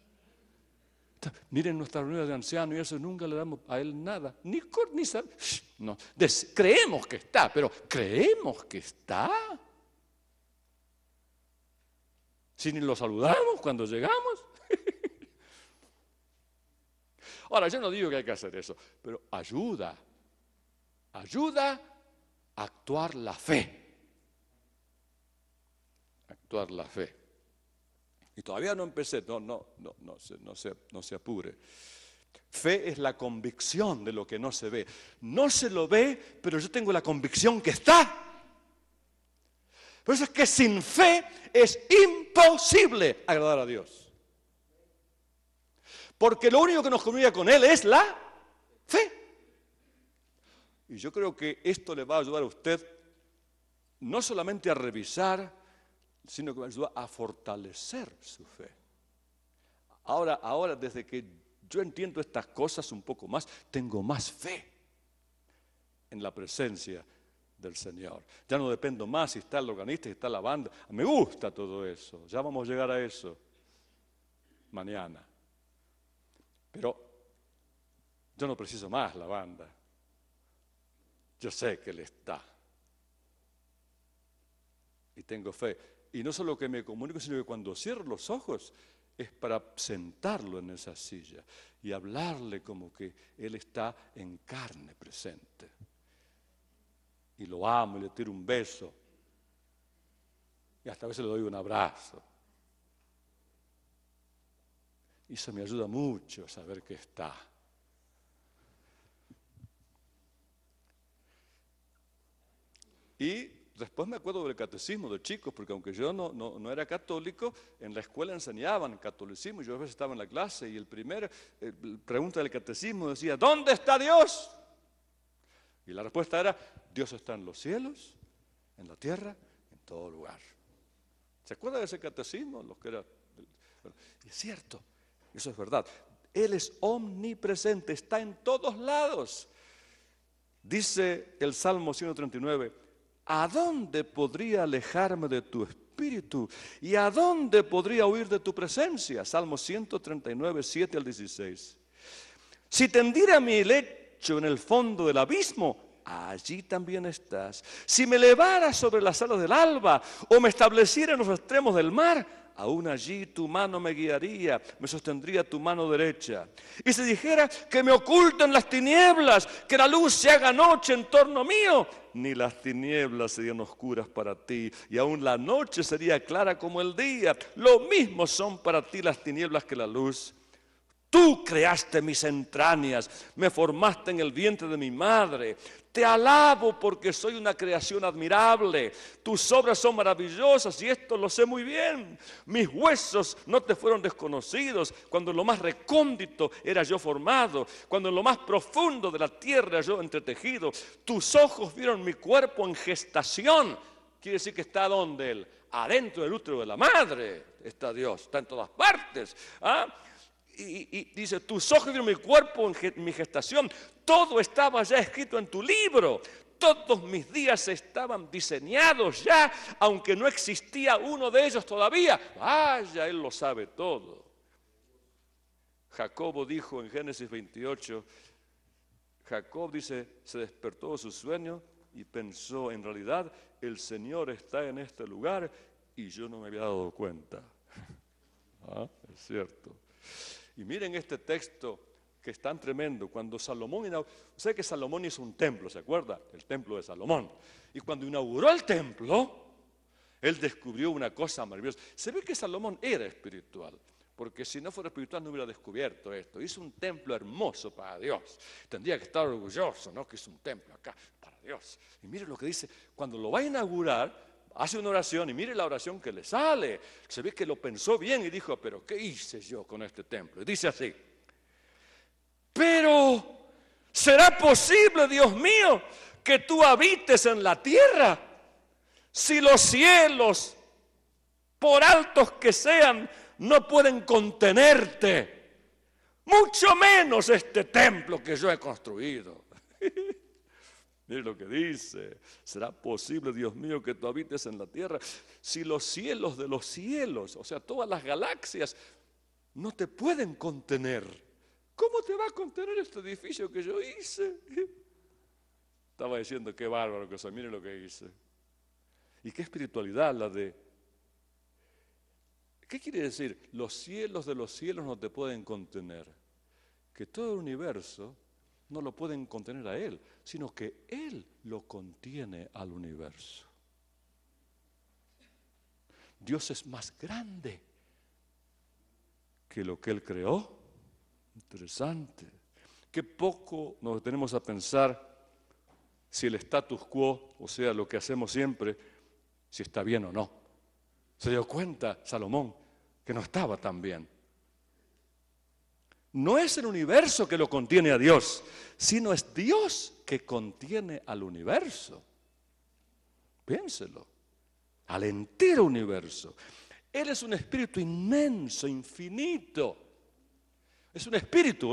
Miren nuestra reunión de ancianos y eso nunca le damos a Él nada. Ni no. Creemos que está, pero ¿creemos que está? Si ni lo saludamos cuando llegamos. Ahora, yo no digo que hay que hacer eso, pero ayuda a actuar la fe. Actuar la fe. Y todavía no empecé, no se apure. Fe es la convicción de lo que no se ve. No se lo ve, pero yo tengo la convicción que está. Por eso es que sin fe es imposible agradar a Dios. Porque lo único que nos comunica con Él es la fe. Y yo creo que esto le va a ayudar a usted no solamente a revisar, sino que va a ayudar a fortalecer su fe. Ahora, desde que yo entiendo estas cosas un poco más, tengo más fe en la presencia del Señor. Ya no dependo más si está el organista, si está la banda. Me gusta todo eso. Ya vamos a llegar a eso mañana. Pero yo no preciso más la banda. Yo sé que Él está. Y tengo fe. Y no solo que me comunico, sino que cuando cierro los ojos es para sentarlo en esa silla y hablarle como que Él está en carne presente. Y lo amo y le tiro un beso. Y hasta a veces le doy un abrazo. Y eso me ayuda mucho a saber que está. Y después me acuerdo del catecismo de chicos, porque aunque yo no era católico, en la escuela enseñaban catolicismo. Yo a veces estaba en la clase y el primer pregunta del catecismo decía, ¿dónde está Dios? Y la respuesta era, Dios está en los cielos, en la tierra, en todo lugar. ¿Se acuerdan de ese catecismo? Y es cierto, eso es verdad. Él es omnipresente, está en todos lados. Dice el Salmo 139, ¿a dónde podría alejarme de tu espíritu? ¿Y a dónde podría huir de tu presencia? Salmo 139, 7 al 16. Si tendiera mi lecho en el fondo del abismo, allí también estás. Si me elevara sobre las alas del alba o me estableciera en los extremos del mar, aún allí tu mano me guiaría, me sostendría tu mano derecha. Y si dijera que me oculten las tinieblas, que la luz se haga noche en torno mío, ni las tinieblas serían oscuras para ti, y aún la noche sería clara como el día. Lo mismo son para ti las tinieblas que la luz. Tú creaste mis entrañas, me formaste en el vientre de mi madre. Te alabo porque soy una creación admirable. Tus obras son maravillosas y esto lo sé muy bien. Mis huesos no te fueron desconocidos cuando en lo más recóndito era yo formado, cuando en lo más profundo de la tierra yo entretejido. Tus ojos vieron mi cuerpo en gestación. Quiere decir que está ¿dónde él? Adentro del útero de la madre está Dios, está en todas partes. Y dice, tus ojos vieron mi cuerpo en mi gestación, todo estaba ya escrito en tu libro, todos mis días estaban diseñados ya, aunque no existía uno de ellos todavía. Vaya, él lo sabe todo. Jacobo dijo en Génesis 28, Jacob dice, se despertó de su sueño y pensó, en realidad el Señor está en este lugar y yo no me había dado cuenta. Es cierto. Y miren este texto que es tan tremendo. Cuando Salomón inauguró, sé que Salomón hizo un templo, ¿se acuerda? El templo de Salomón. Y cuando inauguró el templo, él descubrió una cosa maravillosa. Se ve que Salomón era espiritual, porque si no fuera espiritual no hubiera descubierto esto. Hizo un templo hermoso para Dios. Tendría que estar orgulloso, ¿no? Que hizo un templo acá para Dios. Y mire lo que dice, cuando lo va a inaugurar, hace una oración y mire la oración que le sale. Se ve que lo pensó bien y dijo, pero ¿qué hice yo con este templo? Y dice así, pero ¿será posible, Dios mío, que tú habites en la tierra? Si los cielos, por altos que sean, no pueden contenerte, mucho menos este templo que yo he construido. Mire lo que dice, ¿será posible, Dios mío, que tú habites en la tierra? Si los cielos de los cielos, o sea, todas las galaxias, no te pueden contener. ¿Cómo te va a contener este edificio que yo hice? Estaba diciendo, qué bárbaro que soy, mire lo que hice. ¿Y qué espiritualidad la de? ¿Qué quiere decir? Los cielos de los cielos no te pueden contener. Que todo el universo no lo pueden contener a Él, sino que Él lo contiene al universo. Dios es más grande que lo que Él creó. Interesante. Qué poco nos detenemos a pensar si el status quo, o sea, lo que hacemos siempre, si está bien o no. Se dio cuenta Salomón que no estaba tan bien. No es el universo que lo contiene a Dios, sino es Dios que contiene al universo. Piénselo, al entero universo. Él es un espíritu inmenso, infinito. Es un espíritu,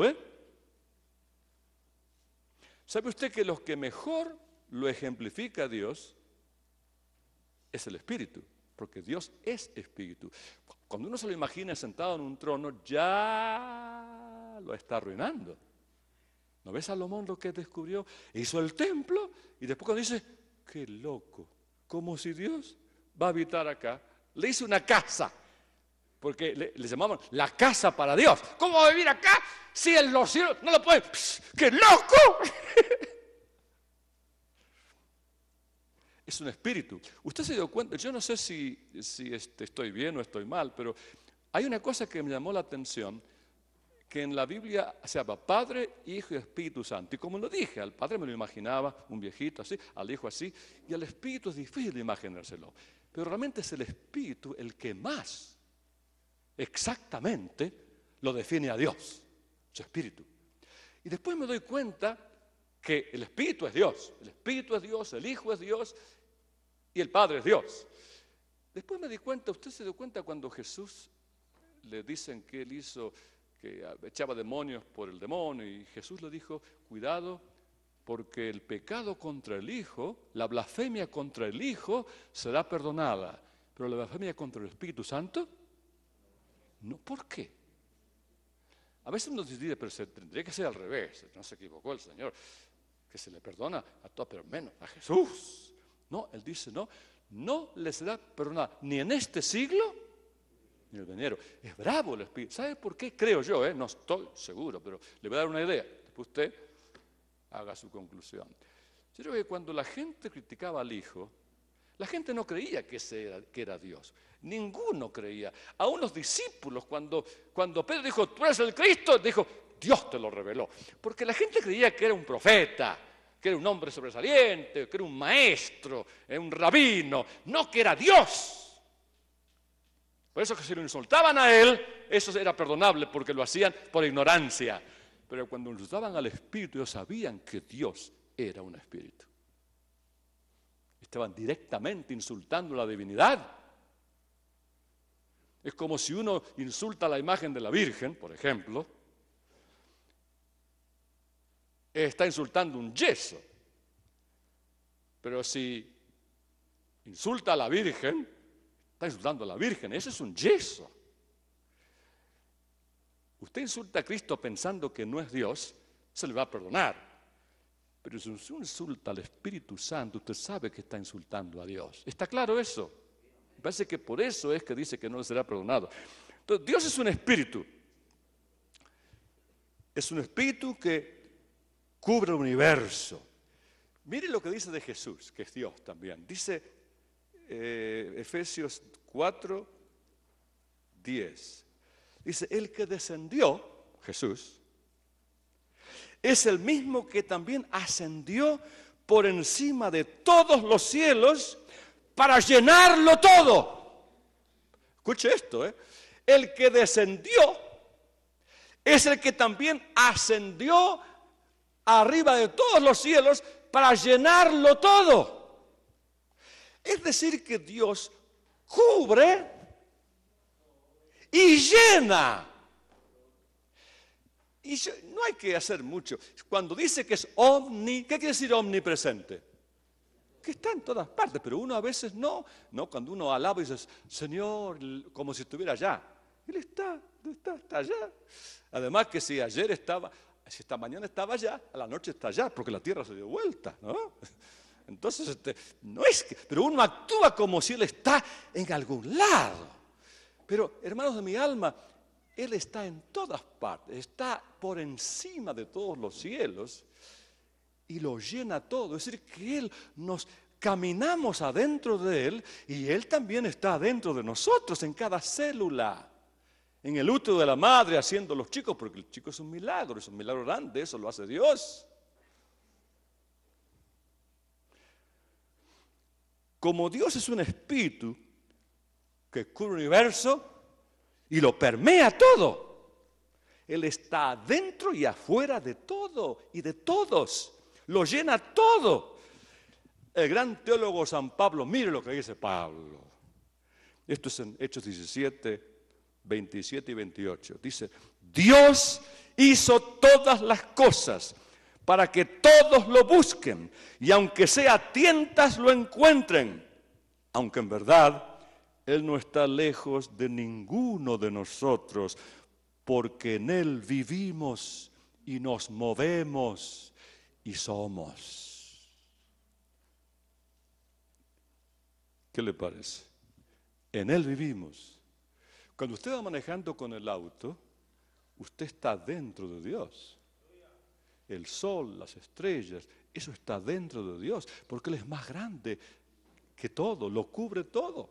¿Sabe usted que los que mejor lo ejemplifica a Dios es el espíritu? Porque Dios es espíritu. Cuando uno se lo imagina sentado en un trono, ya lo está arruinando. ¿No ves Salomón lo que descubrió? Hizo el templo y después cuando dice, qué loco, como si Dios va a habitar acá. Le hizo una casa, porque le llamaban la casa para Dios. ¿Cómo va a vivir acá si en los cielos no lo puede? ¡Qué loco! Es un espíritu. Usted se dio cuenta, yo no sé si estoy bien o estoy mal, pero hay una cosa que me llamó la atención, que en la Biblia se llama Padre, Hijo y Espíritu Santo. Y como lo dije, al Padre me lo imaginaba un viejito así, al Hijo así, y al Espíritu es difícil de imaginárselo. Pero realmente es el Espíritu el que más exactamente lo define a Dios, su Espíritu. Y después me doy cuenta que el Espíritu es Dios, el Espíritu es Dios, el Hijo es Dios y el Padre es Dios. Después me di cuenta, usted se dio cuenta cuando Jesús le dicen que él hizo, que echaba demonios por el demonio, y Jesús le dijo, cuidado, porque el pecado contra el Hijo, la blasfemia contra el Hijo será perdonada, pero la blasfemia contra el Espíritu Santo, no. ¿Por qué? A veces uno dice, pero tendría que ser al revés, no se equivocó el Señor, que se le perdona a todos, pero menos a Jesús. No, Él dice, no le será perdonada ni en este siglo, en el venidero. Es bravo el Espíritu. ¿Sabe por qué? Creo yo, no estoy seguro, pero le voy a dar una idea. Después usted haga su conclusión. Yo creo que cuando la gente criticaba al Hijo, la gente no creía que era Dios. Ninguno creía. Aún los discípulos, cuando Pedro dijo, tú eres el Cristo, dijo, Dios te lo reveló. Porque la gente creía que era un profeta, que era un hombre sobresaliente, que era un maestro, un rabino, no que era Dios. Por eso que si lo insultaban a él, eso era perdonable porque lo hacían por ignorancia. Pero cuando insultaban al Espíritu, ellos sabían que Dios era un Espíritu. Estaban directamente insultando la divinidad. Es como si uno insulta la imagen de la Virgen, por ejemplo, está insultando un yeso. Pero si insulta a la Virgen, está insultando a la Virgen, ese es un yeso. Usted insulta a Cristo pensando que no es Dios, se le va a perdonar. Pero si usted insulta al Espíritu Santo, usted sabe que está insultando a Dios. ¿Está claro eso? Me parece que por eso es que dice que no le será perdonado. Entonces, Dios es un espíritu. Es un espíritu que cubre el universo. Mire lo que dice de Jesús, que es Dios también. Dice Efesios 4, 10. Dice, el que descendió, Jesús, es el mismo que también ascendió por encima de todos los cielos para llenarlo todo. Escuche esto, El que descendió es el que también ascendió arriba de todos los cielos para llenarlo todo. Es decir, que Dios cubre y llena. Y no hay que hacer mucho. Cuando dice que es ¿qué quiere decir omnipresente? Que está en todas partes, pero uno a veces no. Cuando uno alaba y dice, Señor, como si estuviera allá. Él está allá. Además que si esta mañana estaba allá, a la noche está allá, porque la tierra se dio vuelta, ¿no? Entonces, no es que, pero uno actúa como si Él está en algún lado. Pero, hermanos de mi alma, Él está en todas partes, está por encima de todos los cielos y lo llena todo. Es decir, que nos caminamos adentro de Él y Él también está adentro de nosotros en cada célula. En el útero de la madre haciendo los chicos, porque el chico es un milagro grande, eso lo hace Dios. Como Dios es un espíritu que cubre el universo y lo permea todo, Él está adentro y afuera de todo y de todos, lo llena todo. El gran teólogo San Pablo, mire lo que dice Pablo. Esto es en Hechos 17, 27 y 28. Dice, Dios hizo todas las cosas para que todos lo busquen y aunque sea a tientas lo encuentren, aunque en verdad Él no está lejos de ninguno de nosotros, porque en Él vivimos y nos movemos y somos. ¿Qué le parece? En Él vivimos. Cuando usted va manejando con el auto, usted está dentro de Dios. El sol, las estrellas, eso está dentro de Dios, porque Él es más grande que todo, lo cubre todo.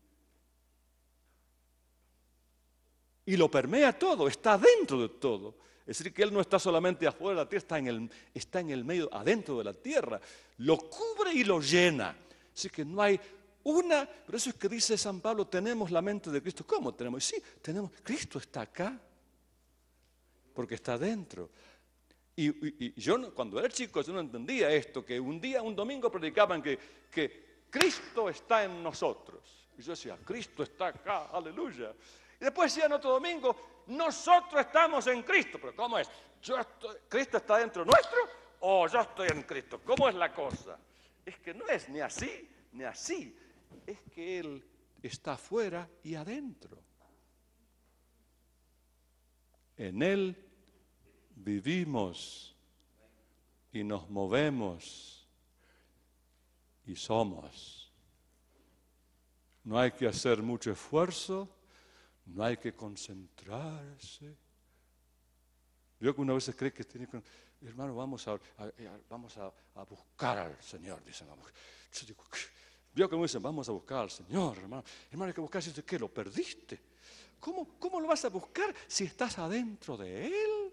Y lo permea todo, está dentro de todo. Es decir, que Él no está solamente afuera de la tierra, está en el medio, adentro de la tierra. Lo cubre y lo llena. Así que no hay por eso es que dice San Pablo, tenemos la mente de Cristo. ¿Cómo tenemos? Sí, Cristo está acá, porque está dentro. Y yo cuando era chico yo no entendía esto, que un domingo predicaban que Cristo está en nosotros. Y yo decía, Cristo está acá, aleluya. Y después decían otro domingo, nosotros estamos en Cristo. Pero ¿cómo es? ¿Cristo está dentro nuestro o yo estoy en Cristo? ¿Cómo es la cosa? Es que no es ni así, ni así. Es que Él está afuera y adentro. En Él vivimos y nos movemos y somos. No hay que hacer mucho esfuerzo, No hay que concentrarse. Yo que una vez cree que tiene que... Hermano, vamos a buscar al Señor, dicen. Yo digo, veo que me dicen, vamos a buscar al Señor, hermano. Hermano, hay que buscar, si ¿qué? ¿Lo perdiste? ¿Cómo lo vas a buscar si estás adentro de Él?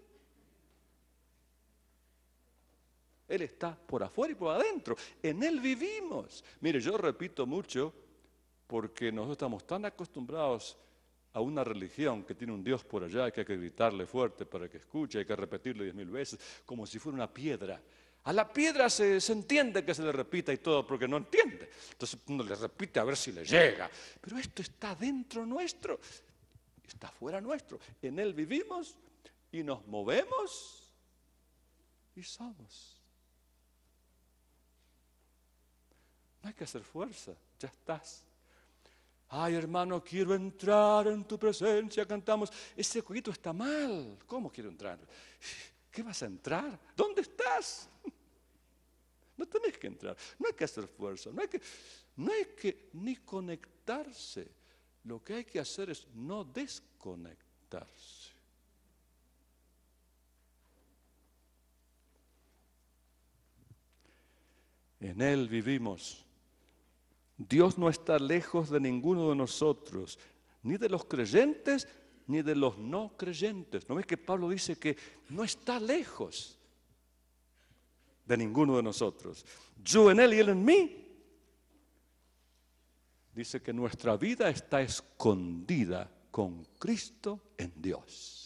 Él está por afuera y por adentro. En Él vivimos. Mire, yo repito mucho porque nosotros estamos tan acostumbrados a una religión que tiene un Dios por allá, que hay que gritarle fuerte para que escuche, hay que repetirle 10.000 veces, como si fuera una piedra. A la piedra se entiende que se le repita y todo, porque no entiende. Entonces uno le repite a ver si le llega. Pero esto está dentro nuestro, está fuera nuestro. En Él vivimos y nos movemos y somos. No hay que hacer fuerza, ya estás. Ay, hermano, quiero entrar en tu presencia, cantamos. Ese jueguito está mal. ¿Cómo quiero entrar? ¿Qué vas a entrar? ¿Dónde estás? No tenés que entrar. No hay que hacer fuerza. No hay que ni conectarse. Lo que hay que hacer es no desconectarse. En Él vivimos. Dios no está lejos de ninguno de nosotros, ni de los creyentes, ni de los no creyentes. ¿No ves que Pablo dice que no está lejos de ninguno de nosotros? Yo en Él y Él en mí. Dice que nuestra vida está escondida con Cristo en Dios.